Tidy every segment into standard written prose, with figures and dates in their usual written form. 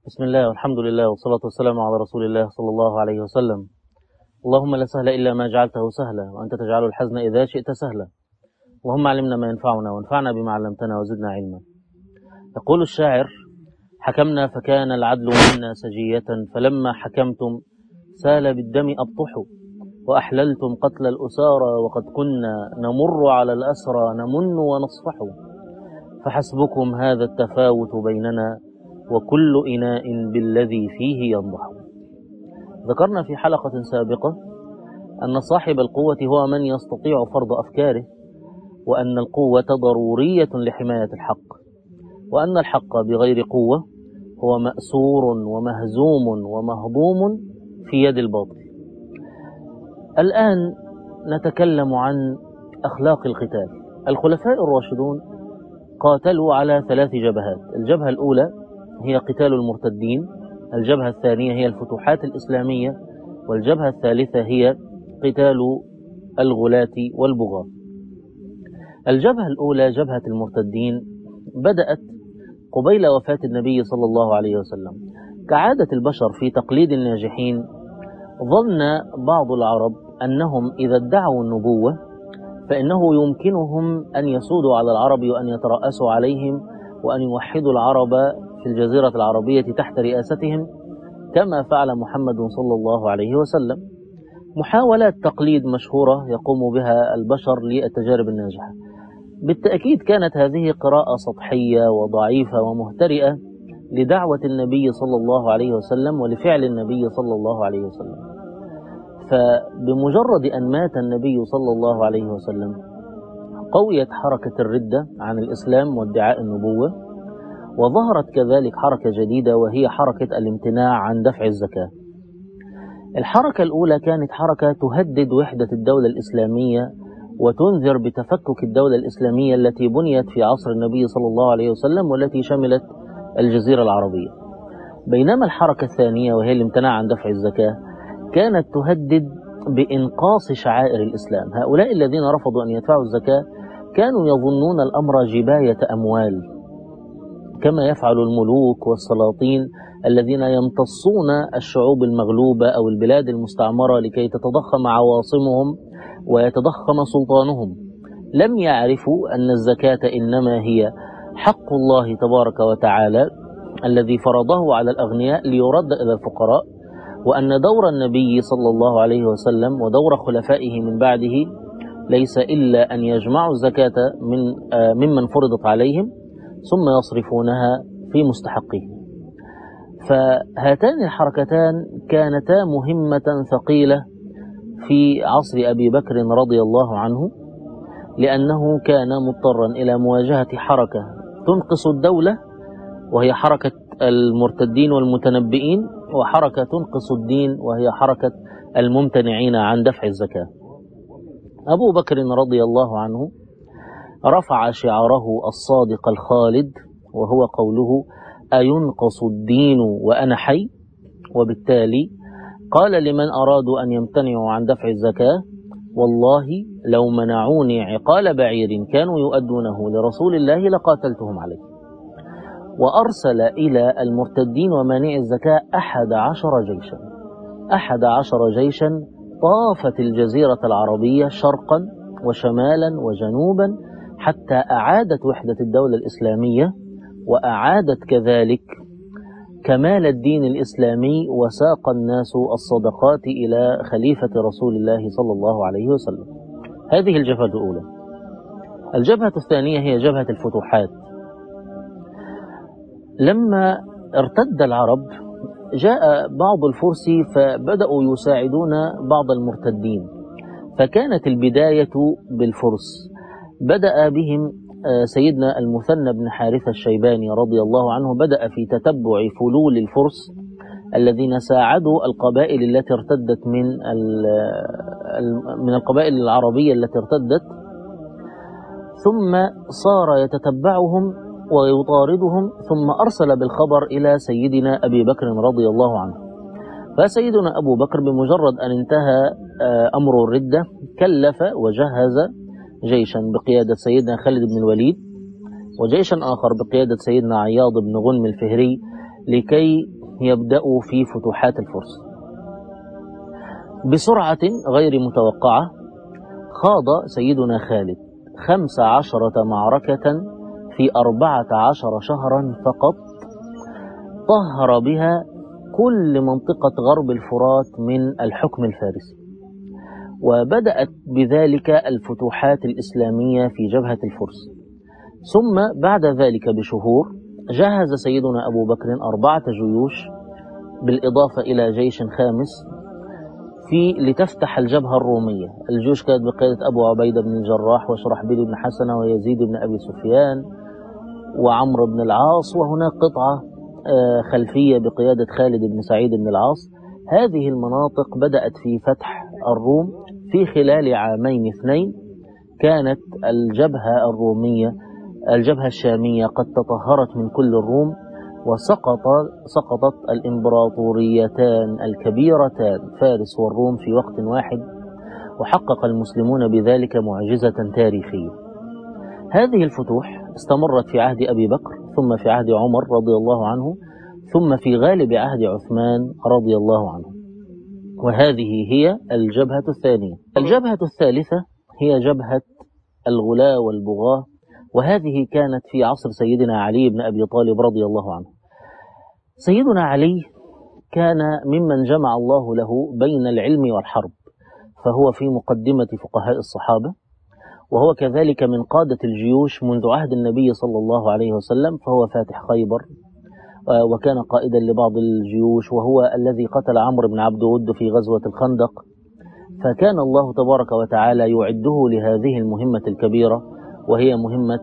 بسم الله والحمد لله والصلاة والسلام على رسول الله صلى الله عليه وسلم. اللهم لا سهل إلا ما جعلته سهلا، وأنت تجعل الحزن إذا شئت سهلا. اللهم علمنا ما ينفعنا وانفعنا بما علمتنا وزدنا علما. يقول الشاعر: حكمنا فكان العدل منا سجية، فلما حكمتم سال بالدم أبطح، وأحللتم قتل الأسارى وقد كنا نمر على الأسرى نمن ونصفح، فحسبكم هذا التفاوت بيننا وكل إناء بالذي فيه ينضح. ذكرنا في حلقة سابقة أن صاحب القوة هو من يستطيع فرض أفكاره، وأن القوة ضرورية لحماية الحق، وأن الحق بغير قوة هو مأسور ومهزوم ومهضوم في يد الباطل. الآن نتكلم عن أخلاق القتال. الخلفاء الراشدون قاتلوا على 3 جبهات. الجبهة الأولى هي قتال المرتدين، الجبهة الثانية هي الفتوحات الإسلامية، والجبهة الثالثة هي قتال الغلاة والبغاة. الجبهة الأولى جبهة المرتدين بدأت قبيل وفاة النبي صلى الله عليه وسلم. كعادة البشر في تقليد الناجحين، ظن بعض العرب أنهم إذا ادعوا النبوة فإنه يمكنهم أن يسودوا على العرب وأن يترأسوا عليهم وأن يوحدوا العرب في الجزيرة العربية تحت رئاستهم، كما فعل محمد صلى الله عليه وسلم. محاولات تقليد مشهورة يقوم بها البشر للتجارب الناجحة. بالتأكيد كانت هذه قراءة سطحية وضعيفة ومهترئة لدعوة النبي صلى الله عليه وسلم ولفعل النبي صلى الله عليه وسلم. فبمجرد أن مات النبي صلى الله عليه وسلم قويت حركة الردة عن الإسلام وادعاء النبوة، وظهرت كذلك حركة جديدة وهي حركة الامتناع عن دفع الزكاة. الحركة الأولى كانت حركة تهدد وحدة الدولة الإسلامية وتنذر بتفكك الدولة الإسلامية التي بنيت في عصر النبي صلى الله عليه وسلم والتي شملت الجزيرة العربية. بينما الحركة الثانية وهي الامتناع عن دفع الزكاة كانت تهدد بإنقاص شعائر الإسلام. هؤلاء الذين رفضوا أن يدفعوا الزكاة كانوا يظنون الأمر جباية أموال، كما يفعل الملوك والسلاطين الذين يمتصون الشعوب المغلوبة أو البلاد المستعمرة لكي تتضخم عواصمهم ويتضخم سلطانهم. لم يعرفوا أن الزكاة إنما هي حق الله تبارك وتعالى الذي فرضه على الأغنياء ليرد إلى الفقراء، وأن دور النبي صلى الله عليه وسلم ودور خلفائه من بعده ليس إلا أن يجمعوا الزكاة ممن فرضت عليهم ثم يصرفونها في مستحقه. فهاتان الحركتان كانتا مهمة ثقيلة في عصر أبي بكر رضي الله عنه، لأنه كان مضطرا إلى مواجهة حركة تنقص الدولة وهي حركة المرتدين والمتنبئين، وحركة تنقص الدين وهي حركة الممتنعين عن دفع الزكاة. أبو بكر رضي الله عنه رفع شعاره الصادق الخالد، وهو قوله: أينقص الدين وأنا حي؟ وبالتالي قال لمن أرادوا أن يمتنعوا عن دفع الزكاة: والله لو منعوني عقال بعير كانوا يؤدونه لرسول الله لقاتلتهم عليه. وأرسل إلى المرتدين ومانع الزكاة 11 جيشا طافت الجزيرة العربية شرقا وشمالا وجنوبا حتى أعادت وحدة الدولة الإسلامية، وأعادت كذلك كمال الدين الإسلامي، وساق الناس الصدقات إلى خليفة رسول الله صلى الله عليه وسلم. هذه الجبهة الأولى. الجبهة الثانية هي جبهة الفتوحات. لما ارتد العرب جاء بعض الفرس فبدأوا يساعدون بعض المرتدين، فكانت البداية بالفرس. بدأ بهم سيدنا المثنى بن حارثة الشيباني رضي الله عنه، بدأ في تتبع فلول الفرس الذين ساعدوا القبائل التي ارتدت من القبائل العربية التي ارتدت، ثم صار يتتبعهم ويطاردهم، ثم أرسل بالخبر إلى سيدنا أبي بكر رضي الله عنه. فسيدنا أبو بكر بمجرد أن انتهى أمر الردة كلف وجهز جيشا بقيادة سيدنا خالد بن الوليد، وجيشا آخر بقيادة سيدنا عياض بن غنم الفهري، لكي يبدأ في فتوحات الفرس. بسرعة غير متوقعة خاض سيدنا خالد 15 معركة في 14 شهرا فقط، طهر بها كل منطقة غرب الفرات من الحكم الفارسي، وبدأت بذلك الفتوحات الإسلامية في جبهة الفرس. ثم بعد ذلك بشهور جهز سيدنا أبو بكر 4 جيوش بالإضافة إلى جيش خامس لتفتح الجبهة الرومية. الجيوش كانت بقيادة أبو عبيدة بن الجراح وشرحبيل بن حسنة ويزيد بن أبي سفيان وعمرو بن العاص، وهناك قطعة خلفية بقيادة خالد بن سعيد بن العاص. هذه المناطق بدأت في فتح الروم في خلال عامين 2. كانت الجبهة الرومية الجبهة الشامية قد تطهرت من كل الروم، وسقطت الإمبراطوريتان الكبيرتان فارس والروم في وقت واحد، وحقق المسلمون بذلك معجزة تاريخية. هذه الفتوح استمرت في عهد أبي بكر، ثم في عهد عمر رضي الله عنه، ثم في غالب عهد عثمان رضي الله عنه. وهذه هي الجبهة الثانية. الجبهة الثالثة هي جبهة الغلاة والبغاة، وهذه كانت في عصر سيدنا علي بن أبي طالب رضي الله عنه. سيدنا علي كان ممن جمع الله له بين العلم والحرب، فهو في مقدمة فقهاء الصحابة، وهو كذلك من قادة الجيوش منذ عهد النبي صلى الله عليه وسلم، فهو فاتح خيبر وكان قائدا لبعض الجيوش، وهو الذي قتل عمرو بن عبد ود في غزوة الخندق. فكان الله تبارك وتعالى يعده لهذه المهمة الكبيرة، وهي مهمة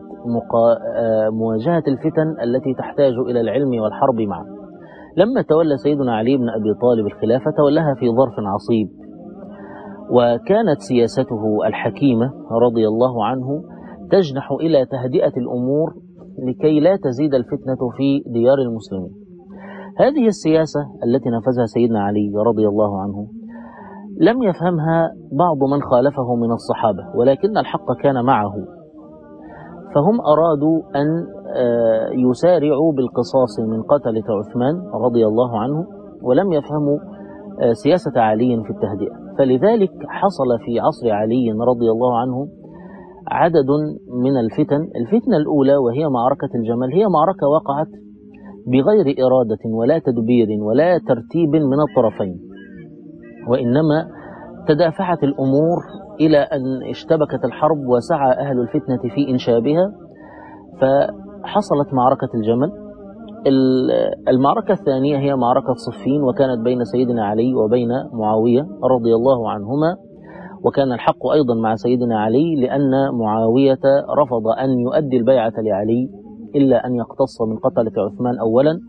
مواجهة الفتن التي تحتاج إلى العلم والحرب معا. لما تولى سيدنا علي بن أبي طالب الخلافة تولاها في ظرف عصيب، وكانت سياسته الحكيمة رضي الله عنه تجنح إلى تهدئة الأمور لكي لا تزيد الفتنة في ديار المسلمين. هذه السياسة التي نفذها سيدنا علي رضي الله عنه لم يفهمها بعض من خالفه من الصحابة، ولكن الحق كان معه، فهم أرادوا أن يسارعوا بالقصاص من قتلة عثمان رضي الله عنه، ولم يفهموا سياسة علي في التهدئة. فلذلك حصل في عصر علي رضي الله عنه عدد من الفتن. الفتنة الأولى وهي معركة الجمل، هي معركة وقعت بغير إرادة ولا تدبير ولا ترتيب من الطرفين، وإنما تدافعت الأمور إلى أن اشتبكت الحرب وسعى أهل الفتنة في إنشابها، فحصلت معركة الجمل. المعركة الثانية هي معركة صفين، وكانت بين سيدنا علي وبين معاوية رضي الله عنهما، وكان الحق أيضا مع سيدنا علي، لأن معاوية رفض أن يؤدي البيعة لعلي إلا أن يقتص من قتلة عثمان أولا،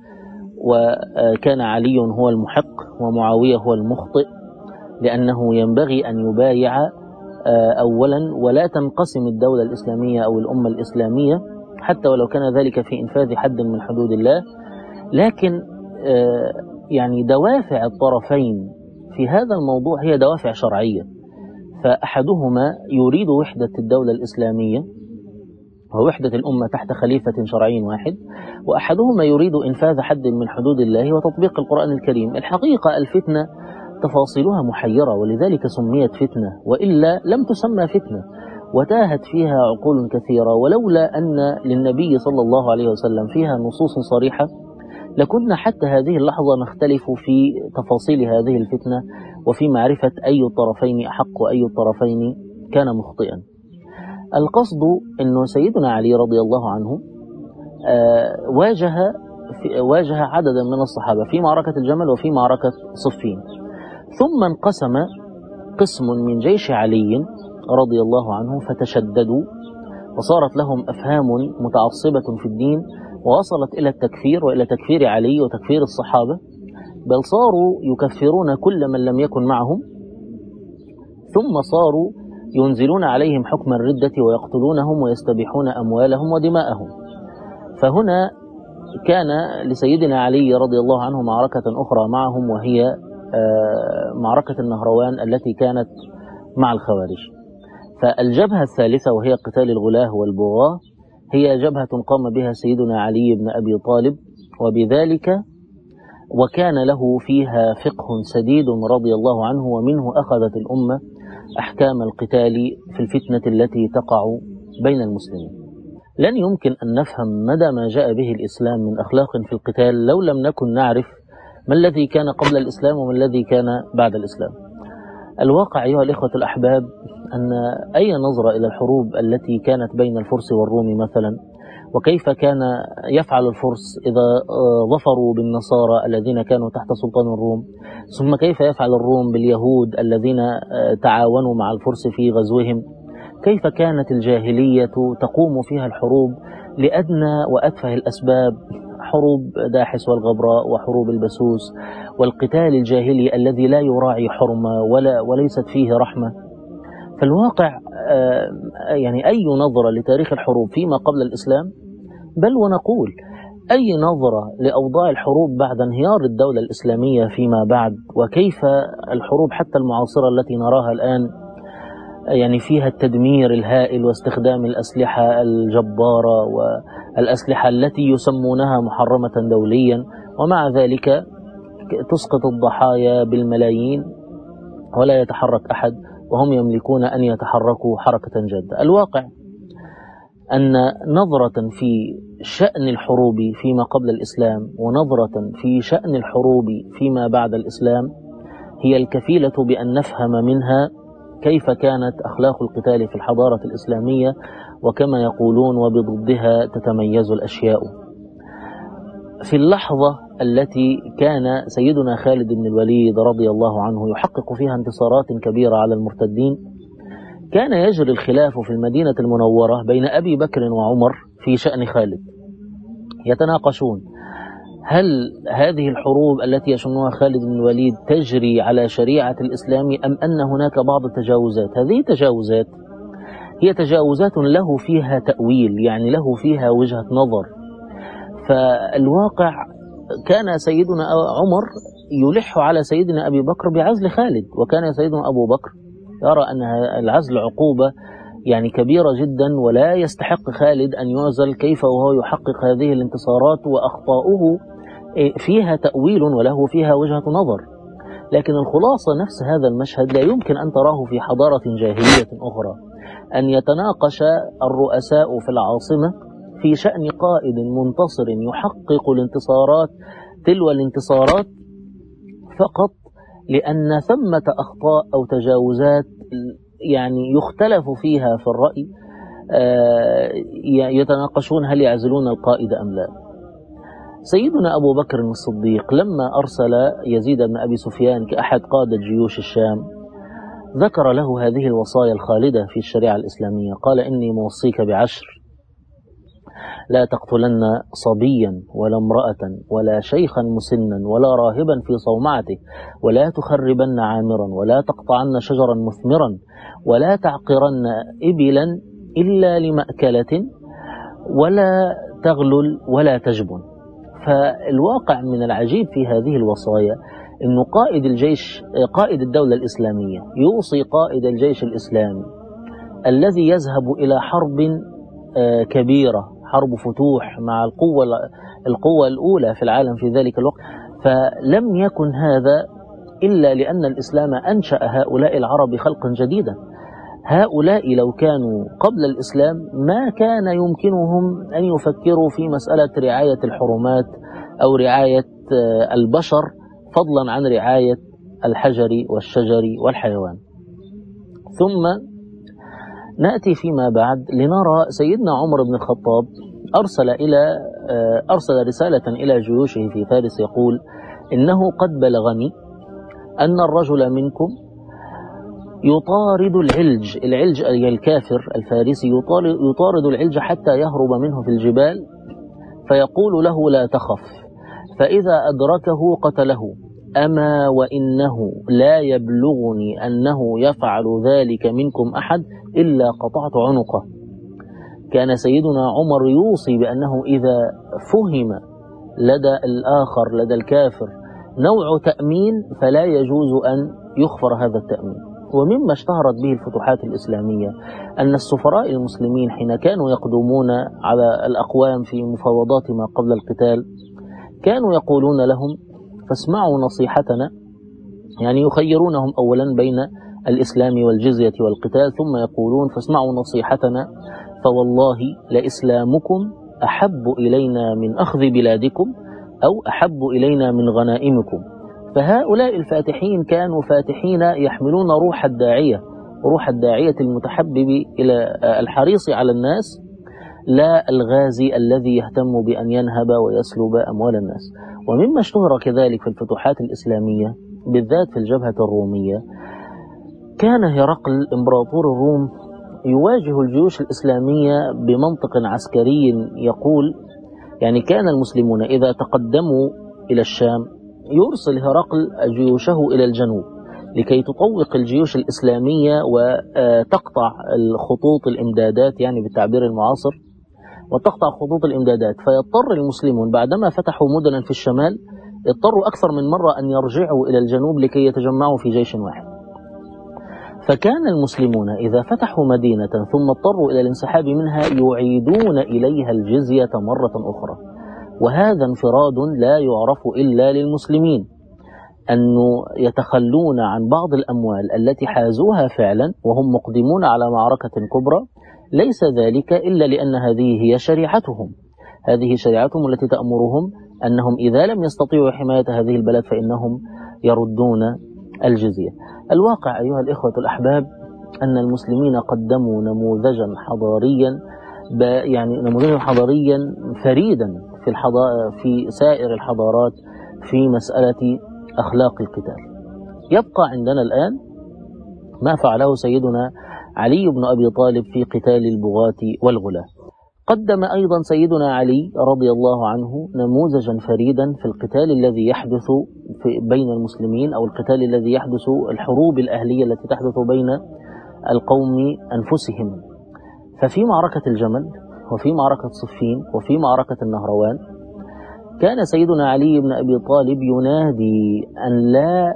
وكان علي هو المحق ومعاوية هو المخطئ، لأنه ينبغي أن يبايع أولا ولا تنقسم الدولة الإسلامية أو الأمة الإسلامية، حتى ولو كان ذلك في إنفاذ حد من حدود الله. لكن يعني دوافع الطرفين في هذا الموضوع هي دوافع شرعية، فأحدهما يريد وحدة الدولة الإسلامية ووحدة الأمة تحت خليفة شرعي واحد، وأحدهما يريد إنفاذ حد من حدود الله وتطبيق القرآن الكريم. الحقيقة الفتنة تفاصيلها محيرة، ولذلك سميت فتنة، وإلا لم تسمى فتنة، وتاهت فيها عقول كثيرة. ولولا أن للنبي صلى الله عليه وسلم فيها نصوص صريحة لكنا حتى هذه اللحظة نختلف في تفاصيل هذه الفتنة وفي معرفة أي الطرفين أحق وأي الطرفين كان مخطئا. القصد أن سيدنا علي رضي الله عنه واجه عددا من الصحابة في معركة الجمل وفي معركة صفين، ثم انقسم قسم من جيش علي رضي الله عنه فتشددوا، وصارت لهم أفهام متعصبة في الدين، ووصلت إلى التكفير وإلى تكفير علي وتكفير الصحابة، بل صاروا يكفرون كل من لم يكن معهم، ثم صاروا ينزلون عليهم حكم الردة ويقتلونهم ويستبيحون أموالهم ودماءهم. فهنا كان لسيدنا علي رضي الله عنه معركة أخرى معهم، وهي معركة النهروان التي كانت مع الخوارج. فالجبهة الثالثة وهي قتال الغلاة والبغاة هي جبهة قام بها سيدنا علي بن أبي طالب، وبذلك وكان له فيها فقه سديد رضي الله عنه، ومنه أخذت الأمة أحكام القتال في الفتنة التي تقع بين المسلمين. لن يمكن أن نفهم مدى ما جاء به الإسلام من أخلاق في القتال لو لم نكن نعرف ما الذي كان قبل الإسلام وما الذي كان بعد الإسلام. الواقع أيها الإخوة الأحباب أن أي نظرة إلى الحروب التي كانت بين الفرس والروم مثلا، وكيف كان يفعل الفرس إذا ظفروا بالنصارى الذين كانوا تحت سلطان الروم، ثم كيف يفعل الروم باليهود الذين تعاونوا مع الفرس في غزوهم، كيف كانت الجاهلية تقوم فيها الحروب لأدنى وأتفه الأسباب، حروب داحس والغبراء وحروب البسوس والقتال الجاهلي الذي لا يراعي حرمة وليست فيه رحمة. فالواقع يعني أي نظرة لتاريخ الحروب فيما قبل الإسلام، بل ونقول أي نظرة لأوضاع الحروب بعد انهيار الدولة الإسلامية فيما بعد، وكيف الحروب حتى المعاصرة التي نراها الآن يعني فيها التدمير الهائل واستخدام الأسلحة الجبارة والأسلحة التي يسمونها محرمة دوليا، ومع ذلك تسقط الضحايا بالملايين ولا يتحرك أحد، وهم يملكون أن يتحركوا حركة جادة. الواقع أن نظرة في شأن الحروب فيما قبل الإسلام ونظرة في شأن الحروب فيما بعد الإسلام هي الكفيلة بأن نفهم منها كيف كانت أخلاق القتال في الحضارة الإسلامية، وكما يقولون وبضدها تتميز الأشياء. في اللحظة التي كان سيدنا خالد بن الوليد رضي الله عنه يحقق فيها انتصارات كبيرة على المرتدين، كان يجري الخلاف في المدينة المنورة بين أبي بكر وعمر في شأن خالد، يتناقشون هل هذه الحروب التي يشنها خالد بن الوليد تجري على شريعة الإسلام أم أن هناك بعض التجاوزات. هذه التجاوزات هي تجاوزات له فيها تأويل، يعني له فيها وجهة نظر. فالواقع كان سيدنا عمر يلح على سيدنا أبي بكر بعزل خالد، وكان سيدنا أبو بكر يرى أن العزل عقوبة يعني كبيرة جدا ولا يستحق خالد أن يعزل، كيف وهو يحقق هذه الانتصارات وأخطاؤه فيها تأويل وله فيها وجهة نظر. لكن الخلاصة نفس هذا المشهد لا يمكن أن تراه في حضارة جاهلية أخرى، أن يتناقش الرؤساء في العاصمة في شأن قائد منتصر يحقق الانتصارات تلو الانتصارات فقط لأن ثمة أخطاء أو تجاوزات يعني يختلف فيها في الرأي، يتناقشون هل يعزلون القائد أم لا. سيدنا أبو بكر الصديق لما أرسل يزيد بن أبي سفيان كأحد قادة جيوش الشام ذكر له هذه الوصايا الخالدة في الشريعة الإسلامية، قال إني موصيك ب10: لا تقتلن صبيا ولا امرأة ولا شيخا مسنا ولا راهبا في صومعته، ولا تخربن عامرا، ولا تقطعن شجرا مثمرا، ولا تعقرن إبلا إلا لمأكلة، ولا تغلل ولا تجبن. فالواقع من العجيب في هذه الوصايا أن قائد الجيش، قائد الدولة الإسلامية، يوصي قائد الجيش الإسلامي الذي يذهب إلى حرب كبيرة، حرب فتوح مع القوة الأولى في العالم في ذلك الوقت. فلم يكن هذا إلا لأن الإسلام أنشأ هؤلاء العرب خلقا جديدا. هؤلاء لو كانوا قبل الإسلام ما كان يمكنهم أن يفكروا في مسألة رعاية الحرمات أو رعاية البشر، فضلا عن رعاية الحجر والشجر والحيوان. ثم نأتي فيما بعد لنرى سيدنا عمر بن الخطاب أرسل رسالة إلى جيوشه في فارس يقول: إنه قد بلغني أن الرجل منكم يطارد العلج أي الكافر الفارسي، يطارد العلج حتى يهرب منه في الجبال، فيقول له: لا تخف، فإذا أدركه قتله، أما وإنه لا يبلغني أنه يفعل ذلك منكم أحد إلا قطعت عنقه. كان سيدنا عمر يوصي بأنه إذا فهم لدى الآخر لدى الكافر نوع تأمين فلا يجوز أن يخفر هذا التأمين. ومما اشتهرت به الفتوحات الإسلامية أن السفراء المسلمين حين كانوا يقدمون على الأقوام في مفاوضات ما قبل القتال كانوا يقولون لهم: فاسمعوا نصيحتنا. يعني يخيرونهم أولا بين الإسلام والجزية والقتال، ثم يقولون فاسمعوا نصيحتنا فوالله لإسلامكم أحب إلينا من أخذ بلادكم أو أحب إلينا من غنائمكم. فهؤلاء الفاتحين كانوا فاتحين يحملون روح الداعية المتحبب إلى الحريص على الناس، لا الغازي الذي يهتم بأن ينهب ويسلب أموال الناس. ومما اشتهر كذلك في الفتوحات الإسلامية بالذات في الجبهة الرومية، كان هرقل إمبراطور الروم يواجه الجيوش الإسلامية بمنطق عسكري يقول، يعني كان المسلمون إذا تقدموا إلى الشام يرسل هرقل جيوشه إلى الجنوب لكي تطوق الجيوش الإسلامية وتقطع خطوط الإمدادات، يعني بالتعبير المعاصر، وتقطع خطوط الإمدادات. فيضطر المسلمون بعدما فتحوا مدنا في الشمال اضطروا أكثر من مرة أن يرجعوا إلى الجنوب لكي يتجمعوا في جيش واحد. فكان المسلمون إذا فتحوا مدينة ثم اضطروا إلى الانسحاب منها يعيدون إليها الجزية مرة أخرى. وهذا انفراد لا يعرف إلا للمسلمين، أنه يتخلون عن بعض الأموال التي حازوها فعلا وهم مقدمون على معركة كبرى، ليس ذلك إلا لأن هذه هي شريعتهم، هذه شريعتهم التي تأمرهم أنهم إذا لم يستطيعوا حماية هذه البلد فإنهم يردون الجزية. الواقع أيها الإخوة الأحباب أن المسلمين قدموا نموذجا حضاريا، يعني نموذجا حضاريا فريدا في سائر الحضارات في مسألة أخلاق القتال. يبقى عندنا الآن ما فعله سيدنا علي بن أبي طالب في قتال البغاة والغلاة. قدم أيضا سيدنا علي رضي الله عنه نموذجا فريدا في القتال الذي يحدث بين المسلمين، أو القتال الذي يحدث، الحروب الأهلية التي تحدث بين القوم أنفسهم. ففي معركة الجمل وفي معركة صفين وفي معركة النهروان كان سيدنا علي بن أبي طالب ينادي أن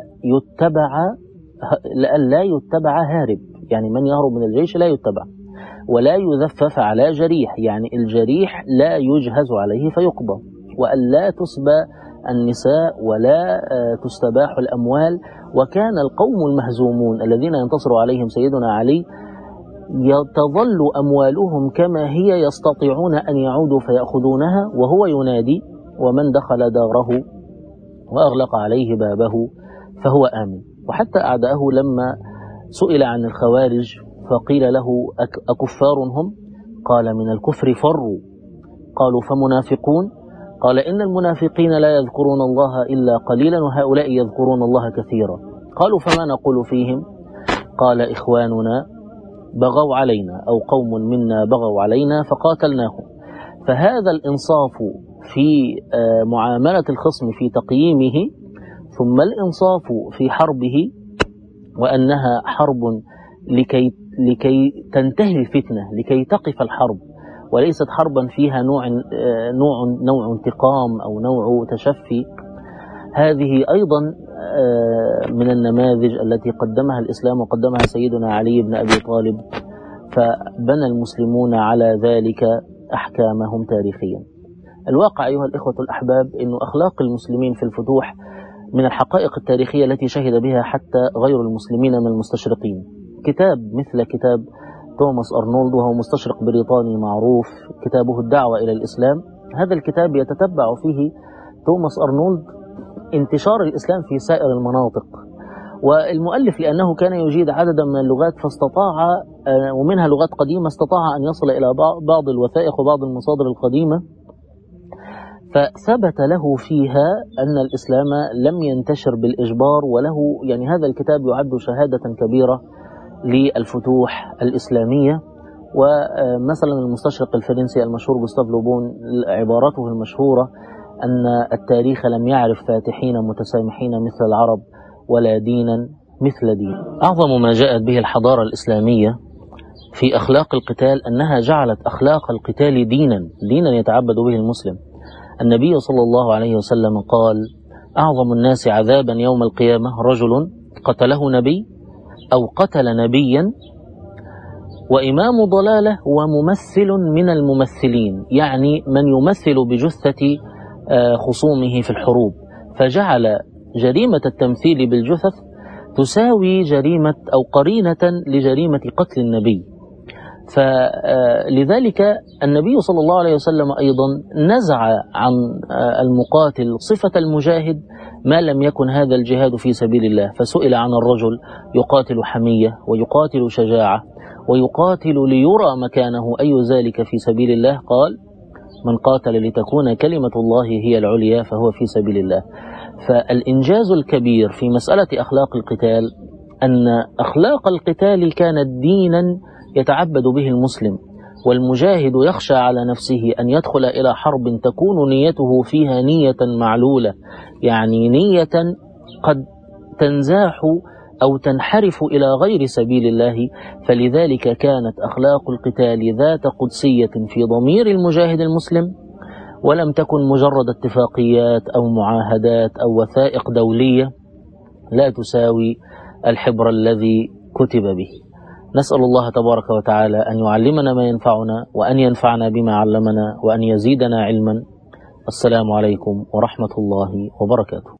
لا يتبع هارب، يعني من يهرب من الجيش لا يتبع، ولا يذفف على جريح، يعني الجريح لا يجهز عليه فيقضى، وأن لا تسبى النساء ولا تستباح الأموال. وكان القوم المهزومون الذين ينتصر عليهم سيدنا علي تظل أموالهم كما هي، يستطيعون أن يعودوا فيأخذونها، وهو ينادي ومن دخل داره وأغلق عليه بابه فهو آمن. وحتى أعداءه لما سئل عن الخوارج فقيل له أكفار هم؟ قال من الكفر فروا. قالوا فمنافقون؟ قال إن المنافقين لا يذكرون الله إلا قليلا وهؤلاء يذكرون الله كثيرا. قالوا فما نقول فيهم؟ قال إخواننا بغوا علينا، أو قوم منا بغوا علينا فقاتلناهم. فهذا الإنصاف في معاملة الخصم في تقييمه، ثم الإنصاف في حربه، وأنها حرب لكي تنتهي الفتنة، لكي تقف الحرب، وليست حربا فيها نوع انتقام أو نوع تشفي. هذه أيضا من النماذج التي قدمها الإسلام وقدمها سيدنا علي بن أبي طالب، فبنى المسلمون على ذلك أحكامهم تاريخيا. الواقع أيها الإخوة الأحباب أن أخلاق المسلمين في الفتوح من الحقائق التاريخية التي شهد بها حتى غير المسلمين من المستشرقين. كتاب مثل كتاب توماس أرنولد، وهو مستشرق بريطاني معروف، كتابه الدعوة إلى الإسلام. هذا الكتاب يتتبع فيه توماس أرنولد انتشار الإسلام في سائر المناطق، والمؤلف لأنه كان يجيد عددا من اللغات فاستطاع، ومنها لغات قديمة، استطاع أن يصل إلى بعض الوثائق وبعض المصادر القديمة، فثبت له فيها أن الإسلام لم ينتشر بالإجبار، وله يعني هذا الكتاب يعد شهادة كبيرة للفتوح الإسلامية. ومثلا المستشرق الفرنسي المشهور غوستاف لوبون عبارته المشهورة أن التاريخ لم يعرف فاتحين متسامحين مثل العرب ولا دينا مثل دين. أعظم ما جاءت به الحضارة الإسلامية في أخلاق القتال أنها جعلت أخلاق القتال دينا يتعبد به المسلم. النبي صلى الله عليه وسلم قال: أعظم الناس عذابا يوم القيامة رجل قتله نبي أو قتل نبيا وإمام ضلالة وممثل من الممثلين، يعني من يمثل بجثة خصومه في الحروب. فجعل جريمة التمثيل بالجثث تساوي جريمة أو قرينة لجريمة قتل النبي. فلذلك النبي صلى الله عليه وسلم أيضا نزع عن المقاتل صفة المجاهد ما لم يكن هذا الجهاد في سبيل الله. فسئل عن الرجل يقاتل حمية ويقاتل شجاعة ويقاتل ليرى مكانه أي ذلك في سبيل الله؟ قال: من قاتل لتكون كلمة الله هي العليا فهو في سبيل الله. فالإنجاز الكبير في مسألة أخلاق القتال أن أخلاق القتال كانت دينا يتعبد به المسلم، والمجاهد يخشى على نفسه أن يدخل إلى حرب تكون نيته فيها نية معلولة، يعني نية قد تنزاح أو تنحرف إلى غير سبيل الله. فلذلك كانت أخلاق القتال ذات قدسية في ضمير المجاهد المسلم، ولم تكن مجرد اتفاقيات أو معاهدات أو وثائق دولية لا تساوي الحبر الذي كتب به. نسأل الله تبارك وتعالى أن يعلمنا ما ينفعنا، وأن ينفعنا بما علمنا، وأن يزيدنا علما. السلام عليكم ورحمة الله وبركاته.